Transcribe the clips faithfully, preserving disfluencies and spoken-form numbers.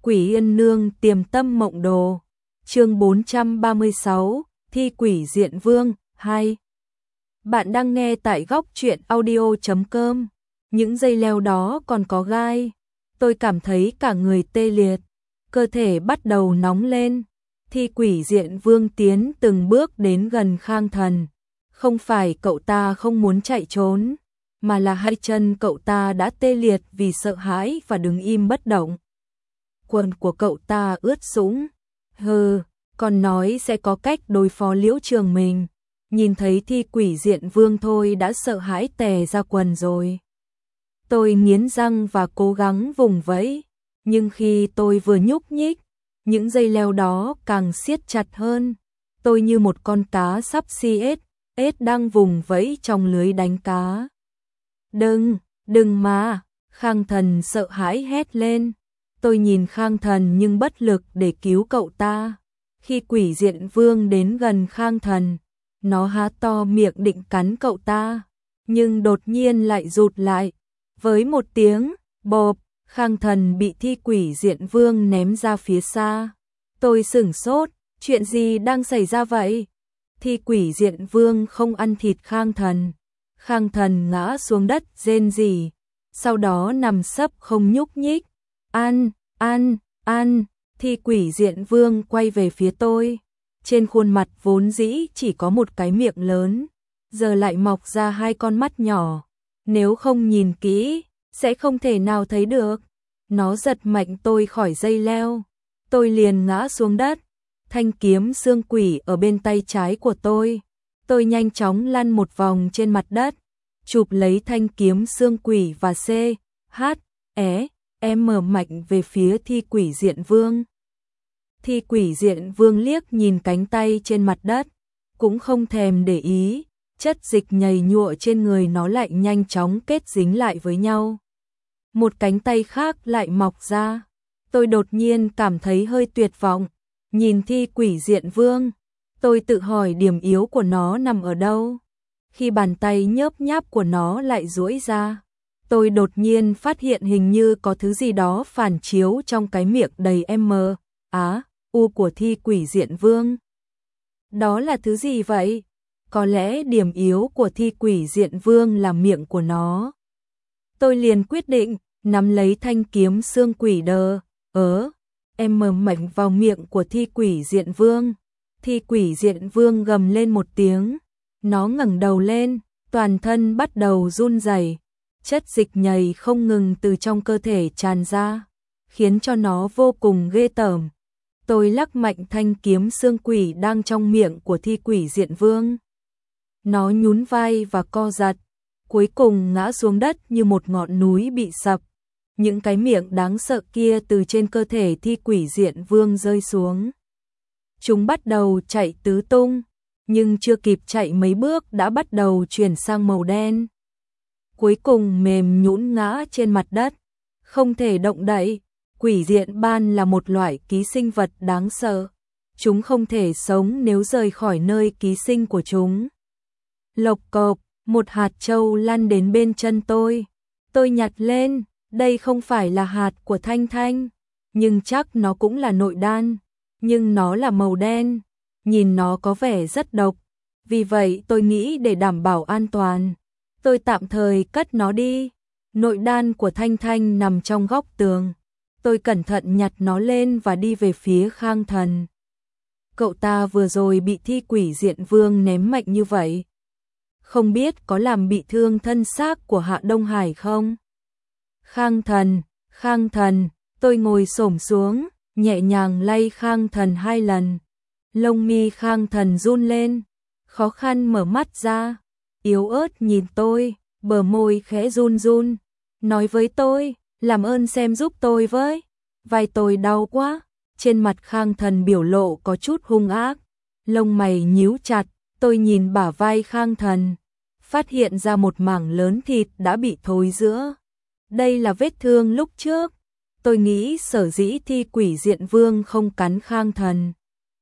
Quỷ Yên Nương Tiềm Tâm Mộng Đồ. Chương bốn trăm ba mươi sáu, Thi Quỷ Diện Vương hai. Bạn đang nghe tại góc truyện audio chấm com. Những dây leo đó còn có gai. Tôi cảm thấy cả người tê liệt, cơ thể bắt đầu nóng lên. Thi Quỷ Diện Vương tiến từng bước đến gần Khang Thần. Không phải cậu ta không muốn chạy trốn, mà là hai chân cậu ta đã tê liệt vì sợ hãi và đứng im bất động. Quần của cậu ta ướt sũng. Hừ, còn nói sẽ có cách đối phó Liễu Trường mình. Nhìn thấy Thi Quỷ Diện Vương thôi đã sợ hãi tè ra quần rồi. Tôi nghiến răng và cố gắng vùng vẫy, nhưng khi tôi vừa nhúc nhích, những dây leo đó càng siết chặt hơn. Tôi như một con cá sắp si ếch, ếch đang vùng vẫy trong lưới đánh cá. Đừng, đừng mà, Khang Thần sợ hãi hét lên. Tôi nhìn Khang Thần nhưng bất lực để cứu cậu ta. Khi Quỷ Diện Vương đến gần Khang Thần, nó há to miệng định cắn cậu ta, nhưng đột nhiên lại rụt lại. Với một tiếng bộp, Khang Thần bị Thi Quỷ Diện Vương ném ra phía xa. Tôi sửng sốt, chuyện gì đang xảy ra vậy? Thi Quỷ Diện Vương không ăn thịt Khang Thần. Khang Thần ngã xuống đất rên rỉ, sau đó nằm sấp không nhúc nhích. Ăn, ăn, ăn. Thi Quỷ Diện Vương quay về phía tôi. Trên khuôn mặt vốn dĩ chỉ có một cái miệng lớn, giờ lại mọc ra hai con mắt nhỏ. Nếu không nhìn kỹ, sẽ không thể nào thấy được. Nó giật mạnh tôi khỏi dây leo. Tôi liền ngã xuống đất. Thanh kiếm xương quỷ ở bên tay trái của tôi. Tôi nhanh chóng lăn một vòng trên mặt đất, chụp lấy thanh kiếm xương quỷ và C, H, E, M mạnh về phía Thi Quỷ Diện Vương. Thi Quỷ Diện Vương liếc nhìn cánh tay trên mặt đất, cũng không thèm để ý, chất dịch nhầy nhụa trên người nó lại nhanh chóng kết dính lại với nhau. Một cánh tay khác lại mọc ra. Tôi đột nhiên cảm thấy hơi tuyệt vọng, nhìn Thi Quỷ Diện Vương. Tôi tự hỏi điểm yếu của nó nằm ở đâu. Khi bàn tay nhớp nháp của nó lại duỗi ra, tôi đột nhiên phát hiện hình như có thứ gì đó phản chiếu trong cái miệng đầy M, Á, U của Thi Quỷ Diện Vương. Đó là thứ gì vậy? Có lẽ điểm yếu của Thi Quỷ Diện Vương là miệng của nó. Tôi liền quyết định nắm lấy thanh kiếm xương quỷ đờ, ớ, em mờ mạnh vào miệng của Thi Quỷ Diện Vương. Thi Quỷ Diện Vương gầm lên một tiếng. Nó ngẩng đầu lên, toàn thân bắt đầu run rẩy. Chất dịch nhầy không ngừng từ trong cơ thể tràn ra, khiến cho nó vô cùng ghê tởm. Tôi lắc mạnh thanh kiếm xương quỷ đang trong miệng của Thi Quỷ Diện Vương. Nó nhún vai và co giật, cuối cùng ngã xuống đất như một ngọn núi bị sập. Những cái miệng đáng sợ kia từ trên cơ thể Thi Quỷ Diện Vương rơi xuống. Chúng bắt đầu chạy tứ tung, nhưng chưa kịp chạy mấy bước đã bắt đầu chuyển sang màu đen. Cuối cùng mềm nhũn ngã trên mặt đất, không thể động đậy. Quỷ Diện Ban là một loại ký sinh vật đáng sợ. Chúng không thể sống nếu rời khỏi nơi ký sinh của chúng. Lộc cộc, một hạt châu lăn đến bên chân tôi. Tôi nhặt lên, đây không phải là hạt của Thanh Thanh, nhưng chắc nó cũng là nội đan. Nhưng nó là màu đen, nhìn nó có vẻ rất độc. Vì vậy tôi nghĩ để đảm bảo an toàn, tôi tạm thời cất nó đi. Nội đan của Thanh Thanh nằm trong góc tường. Tôi cẩn thận nhặt nó lên và đi về phía Khang Thần. Cậu ta vừa rồi bị Thi Quỷ Diện Vương ném mạnh như vậy, không biết có làm bị thương thân xác của Hạ Đông Hải không? Khang Thần, Khang Thần, tôi ngồi xổm xuống, nhẹ nhàng lay Khang Thần hai lần. Lông mi Khang Thần run lên, khó khăn mở mắt ra, yếu ớt nhìn tôi, bờ môi khẽ run run, nói với tôi, làm ơn xem giúp tôi với, vai tôi đau quá. Trên mặt Khang Thần biểu lộ có chút hung ác, lông mày nhíu chặt. Tôi nhìn bả vai Khang Thần, phát hiện ra một mảng lớn thịt đã bị thối rữa. Đây là vết thương lúc trước. Tôi nghĩ sở dĩ Thi Quỷ Diện Vương không cắn Khang Thần,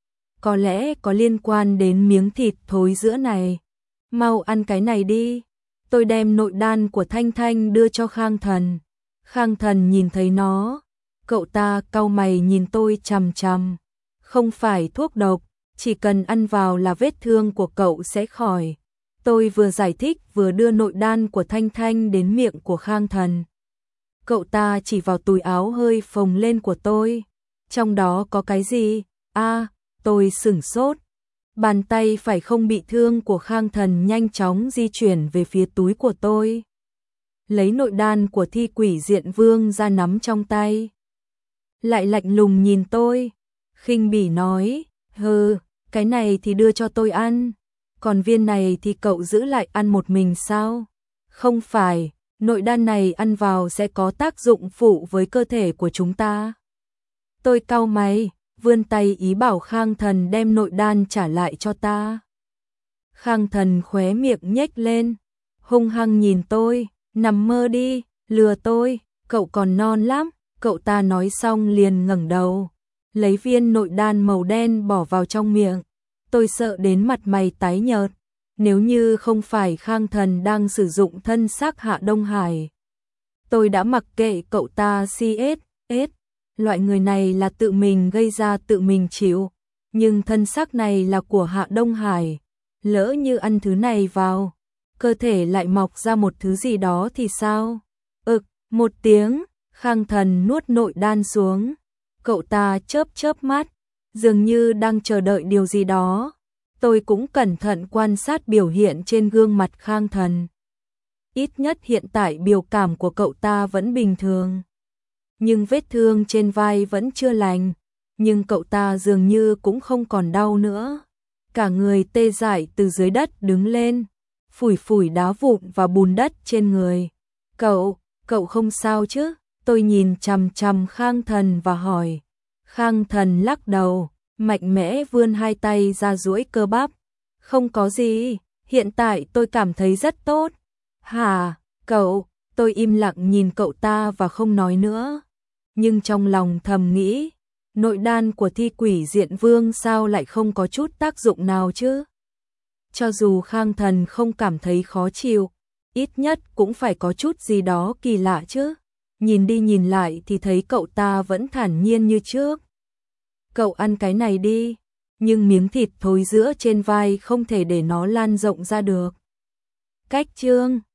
có lẽ có liên quan đến miếng thịt thối rữa này. Mau ăn cái này đi. Tôi đem nội đan của Thanh Thanh đưa cho Khang Thần. Khang Thần nhìn thấy nó, Cậu ta cau mày nhìn tôi chằm chằm. Không phải thuốc độc, chỉ cần ăn vào là vết thương của cậu sẽ khỏi. Tôi vừa giải thích vừa đưa nội đan của Thanh Thanh đến miệng của Khang Thần. Cậu ta chỉ vào túi áo hơi phồng lên của tôi. Trong đó có cái gì? A, tôi sửng sốt. Bàn tay phải không bị thương của Khang Thần nhanh chóng di chuyển về phía túi của tôi. Lấy nội đan của Thi Quỷ Diện Vương ra nắm trong tay. Lại lạnh lùng nhìn tôi, khinh bỉ nói, hừ, cái này thì đưa cho tôi ăn, còn viên này thì cậu giữ lại ăn một mình sao? Không phải, nội đan này ăn vào sẽ có tác dụng phụ với cơ thể của chúng ta. Tôi cau mày, vươn tay ý bảo Khang Thần đem nội đan trả lại cho ta. Khang Thần khóe miệng nhếch lên, hung hăng nhìn tôi, nằm mơ đi, lừa tôi, cậu còn non lắm. Cậu ta nói xong liền ngẩng đầu, lấy viên nội đan màu đen bỏ vào trong miệng. Tôi sợ đến mặt mày tái nhợt, nếu như không phải Khang Thần đang sử dụng thân xác Hạ Đông Hải. Tôi đã mặc kệ cậu ta xê ét ét, loại người này là tự mình gây ra tự mình chịu, nhưng thân xác này là của Hạ Đông Hải. Lỡ như ăn thứ này vào, cơ thể lại mọc ra một thứ gì đó thì sao? Ực, một tiếng. Khang Thần nuốt nội đan xuống, cậu ta chớp chớp mắt, dường như đang chờ đợi điều gì đó. Tôi cũng cẩn thận quan sát biểu hiện trên gương mặt Khang Thần. Ít nhất hiện tại biểu cảm của cậu ta vẫn bình thường. Nhưng vết thương trên vai vẫn chưa lành, nhưng cậu ta dường như cũng không còn đau nữa. Cả người tê dại từ dưới đất đứng lên, phủi phủi đá vụn và bùn đất trên người. Cậu, cậu không sao chứ? Tôi nhìn chằm chằm Khang Thần và hỏi. Khang Thần lắc đầu, mạnh mẽ vươn hai tay ra duỗi cơ bắp. Không có gì, hiện tại tôi cảm thấy rất tốt. Hả, cậu? Tôi im lặng nhìn cậu ta và không nói nữa. Nhưng trong lòng thầm nghĩ, nội đan của Thi Quỷ Diện Vương sao lại không có chút tác dụng nào chứ? Cho dù Khang Thần không cảm thấy khó chịu, ít nhất cũng phải có chút gì đó kỳ lạ chứ. Nhìn đi nhìn lại thì thấy cậu ta vẫn thản nhiên như trước. Cậu ăn cái này đi, nhưng miếng thịt thối giữa trên vai không thể để nó lan rộng ra được. Cách chương